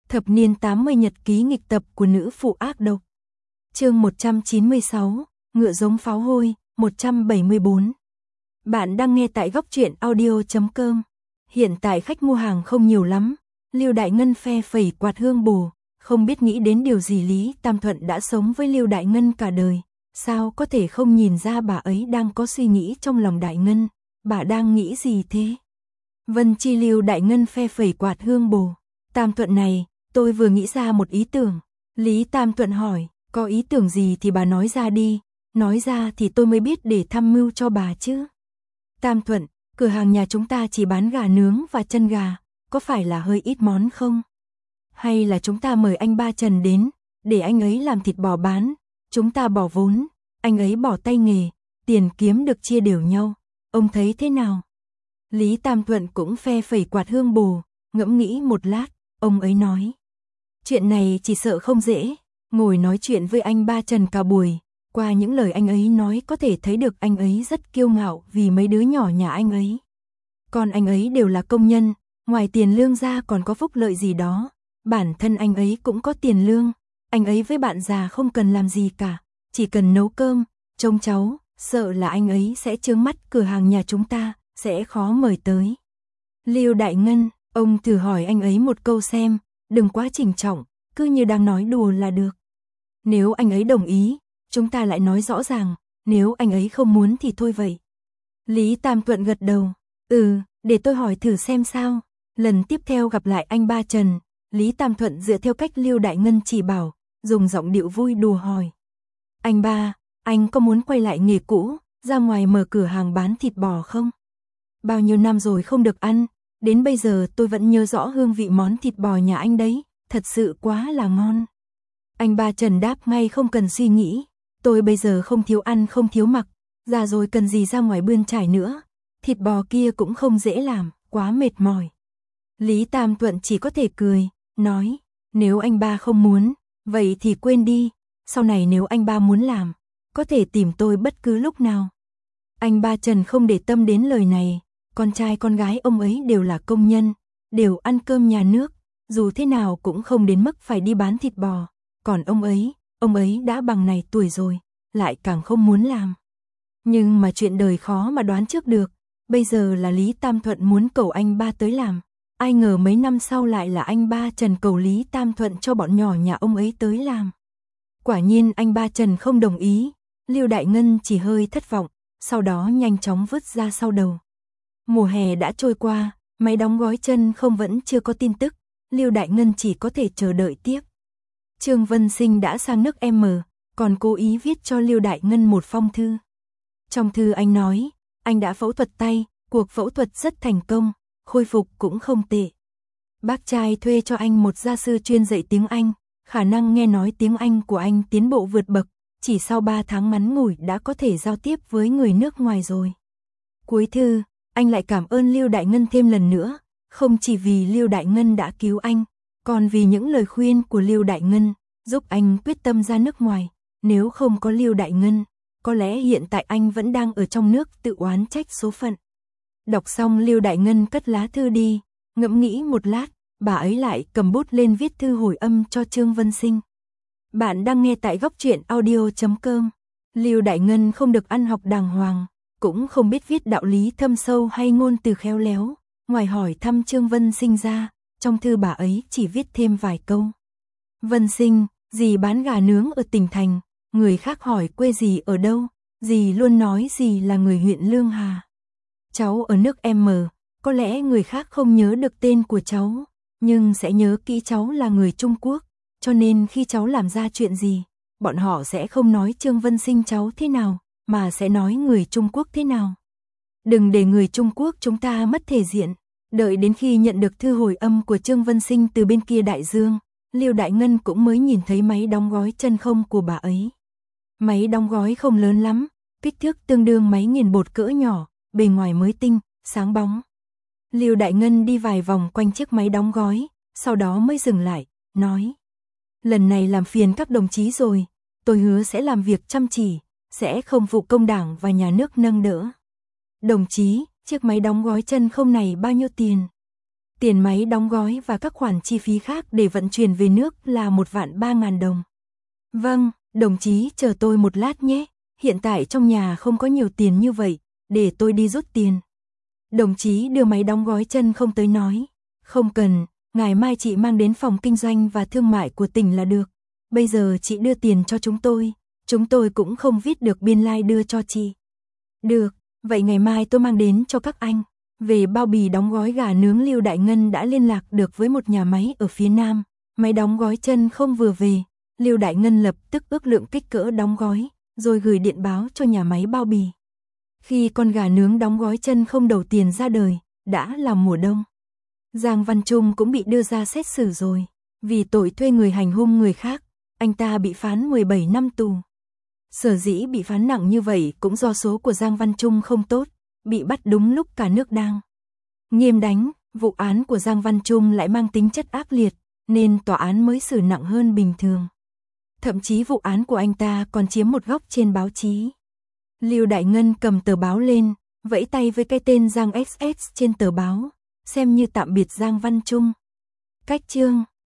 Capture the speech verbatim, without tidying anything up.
Thập niên tám mươi nhật ký nghịch tập của nữ phụ ác độc. Chương một trăm chín mươi sáu, ngựa giống pháo hôi, một trăm bảy mươi bốn. Bạn đang nghe tại góc truyện audio chấm com. Hiện tại khách mua hàng không nhiều lắm, Lưu Đại Ngân phe phẩy quạt hương bồ, không biết nghĩ đến điều gì. Lý Tam Thuận đã sống với Lưu Đại Ngân cả đời, sao có thể không nhìn ra bà ấy đang có suy nghĩ trong lòng Đại Ngân. Bà đang nghĩ gì thế? Vân chi Lưu Đại Ngân phe phẩy quạt hương bồ. Tam Thuận này, tôi vừa nghĩ ra một ý tưởng. Lý Tam Thuận hỏi, có ý tưởng gì thì bà nói ra đi, nói ra thì tôi mới biết để tham mưu cho bà chứ. Tam Thuận, cửa hàng nhà chúng ta chỉ bán gà nướng và chân gà, có phải là hơi ít món không? Hay là chúng ta mời anh Ba Trần đến, để anh ấy làm thịt bò bán, chúng ta bỏ vốn, anh ấy bỏ tay nghề, tiền kiếm được chia đều nhau, ông thấy thế nào? Lý Tam Thuận cũng phe phẩy quạt hương bồ, ngẫm nghĩ một lát, ông ấy nói. Chuyện này chỉ sợ không dễ, ngồi nói chuyện với anh Ba Trần cả buổi, qua những lời anh ấy nói có thể thấy được anh ấy rất kiêu ngạo vì mấy đứa nhỏ nhà anh ấy. Còn anh ấy đều là công nhân, ngoài tiền lương ra còn có phúc lợi gì đó, bản thân anh ấy cũng có tiền lương, anh ấy với bạn già không cần làm gì cả, chỉ cần nấu cơm, trông cháu, sợ là anh ấy sẽ trướng mắt cửa hàng nhà chúng ta, sẽ khó mời tới. Lưu Đại Ngân, ông thử hỏi anh ấy một câu xem, đừng quá trình trọng, cứ như đang nói đùa là được. Nếu anh ấy đồng ý, chúng ta lại nói rõ ràng, nếu anh ấy không muốn thì thôi vậy. Lý Tam Thuận gật đầu, ừ, để tôi hỏi thử xem sao. Lần tiếp theo gặp lại anh Ba Trần, Lý Tam Thuận dựa theo cách Lưu Đại Ngân chỉ bảo, dùng giọng điệu vui đùa hỏi. Anh Ba, anh có muốn quay lại nghề cũ, ra ngoài mở cửa hàng bán thịt bò không? Bao nhiêu năm rồi không được ăn, đến bây giờ tôi vẫn nhớ rõ hương vị món thịt bò nhà anh đấy, thật sự quá là ngon. Anh Ba Trần đáp ngay không cần suy nghĩ, tôi bây giờ không thiếu ăn không thiếu mặc, già rồi cần gì ra ngoài bươn trải nữa, thịt bò kia cũng không dễ làm, quá mệt mỏi. Lý Tam Thuận chỉ có thể cười, nói, nếu anh Ba không muốn, vậy thì quên đi, sau này nếu anh Ba muốn làm, có thể tìm tôi bất cứ lúc nào. Anh Ba Trần không để tâm đến lời này, con trai con gái ông ấy đều là công nhân, đều ăn cơm nhà nước, dù thế nào cũng không đến mức phải đi bán thịt bò, còn ông ấy, ông ấy đã bằng này tuổi rồi, lại càng không muốn làm. Nhưng mà chuyện đời khó mà đoán trước được, bây giờ là Lý Tam Thuận muốn cầu anh Ba tới làm, ai ngờ mấy năm sau lại là anh Ba Trần cầu Lý Tam Thuận cho bọn nhỏ nhà ông ấy tới làm. Quả nhiên anh Ba Trần không đồng ý, Lưu Đại Ngân chỉ hơi thất vọng, sau đó nhanh chóng vứt ra sau đầu. Mùa hè đã trôi qua, máy đóng gói chân không vẫn chưa có tin tức, Lưu Đại Ngân chỉ có thể chờ đợi tiếp. Trương Vân Sinh đã sang nước M, còn cố ý viết cho Lưu Đại Ngân một phong thư. Trong thư anh nói, anh đã phẫu thuật tay, cuộc phẫu thuật rất thành công, khôi phục cũng không tệ. Bác trai thuê cho anh một gia sư chuyên dạy tiếng Anh, khả năng nghe nói tiếng Anh của anh tiến bộ vượt bậc, chỉ sau ba tháng ngắn ngủi đã có thể giao tiếp với người nước ngoài rồi. Cuối thư, anh lại cảm ơn Lưu Đại Ngân thêm lần nữa, không chỉ vì Lưu Đại Ngân đã cứu anh, còn vì những lời khuyên của Lưu Đại Ngân, giúp anh quyết tâm ra nước ngoài. Nếu không có Lưu Đại Ngân, có lẽ hiện tại anh vẫn đang ở trong nước tự oán trách số phận. Đọc xong Lưu Đại Ngân cất lá thư đi, ngẫm nghĩ một lát, bà ấy lại cầm bút lên viết thư hồi âm cho Trương Vân Sinh. Bạn đang nghe tại góc truyện audio chấm com. Lưu Đại Ngân không được ăn học đàng hoàng, cũng không biết viết đạo lý thâm sâu hay ngôn từ khéo léo, ngoài hỏi thăm Trương Vân Sinh ra, trong thư bà ấy chỉ viết thêm vài câu. Vân Sinh, dì bán gà nướng ở tỉnh thành, người khác hỏi quê dì ở đâu, dì luôn nói dì là người huyện Lương Hà. Cháu ở nước M, có lẽ người khác không nhớ được tên của cháu, nhưng sẽ nhớ kỹ cháu là người Trung Quốc, cho nên khi cháu làm ra chuyện gì, bọn họ sẽ không nói Trương Vân Sinh cháu thế nào, mà sẽ nói người Trung Quốc thế nào. Đừng để người Trung Quốc chúng ta mất thể diện. Đợi đến khi nhận được thư hồi âm của Trương Vân Sinh từ bên kia đại dương, Lưu Đại Ngân cũng mới nhìn thấy máy đóng gói chân không của bà ấy. Máy đóng gói không lớn lắm, kích thước tương đương máy nghiền bột cỡ nhỏ, bề ngoài mới tinh, sáng bóng. Lưu Đại Ngân đi vài vòng quanh chiếc máy đóng gói, sau đó mới dừng lại, nói. Lần này làm phiền các đồng chí rồi, tôi hứa sẽ làm việc chăm chỉ, sẽ không phụ công đảng và nhà nước nâng đỡ. Đồng chí, chiếc máy đóng gói chân không này bao nhiêu tiền? Tiền máy đóng gói và các khoản chi phí khác để vận chuyển về nước là một vạn ba ngàn đồng. Vâng, đồng chí chờ tôi một lát nhé, hiện tại trong nhà không có nhiều tiền như vậy, để tôi đi rút tiền. Đồng chí đưa máy đóng gói chân không tới nói, không cần, ngày mai chị mang đến phòng kinh doanh và thương mại của tỉnh là được. Bây giờ chị đưa tiền cho chúng tôi, chúng tôi cũng không viết được biên lai like đưa cho chị. Được, vậy ngày mai tôi mang đến cho các anh. Về bao bì đóng gói gà nướng, Lưu Đại Ngân đã liên lạc được với một nhà máy ở phía Nam, máy đóng gói chân không vừa về, Lưu Đại Ngân lập tức ước lượng kích cỡ đóng gói, rồi gửi điện báo cho nhà máy bao bì. Khi con gà nướng đóng gói chân không đầu tiền ra đời, đã là mùa đông. Giang Văn Trung cũng bị đưa ra xét xử rồi, vì tội thuê người hành hung người khác, anh ta bị phán mười bảy năm tù. Sở dĩ bị phán nặng như vậy cũng do số của Giang Văn Trung không tốt, bị bắt đúng lúc cả nước đang nghiêm đánh, vụ án của Giang Văn Trung lại mang tính chất ác liệt, nên tòa án mới xử nặng hơn bình thường. Thậm chí vụ án của anh ta còn chiếm một góc trên báo chí. Lưu Đại Ngân cầm tờ báo lên, vẫy tay với cái tên Giang ét ét trên tờ báo, xem như tạm biệt Giang Văn Trung. Cách chương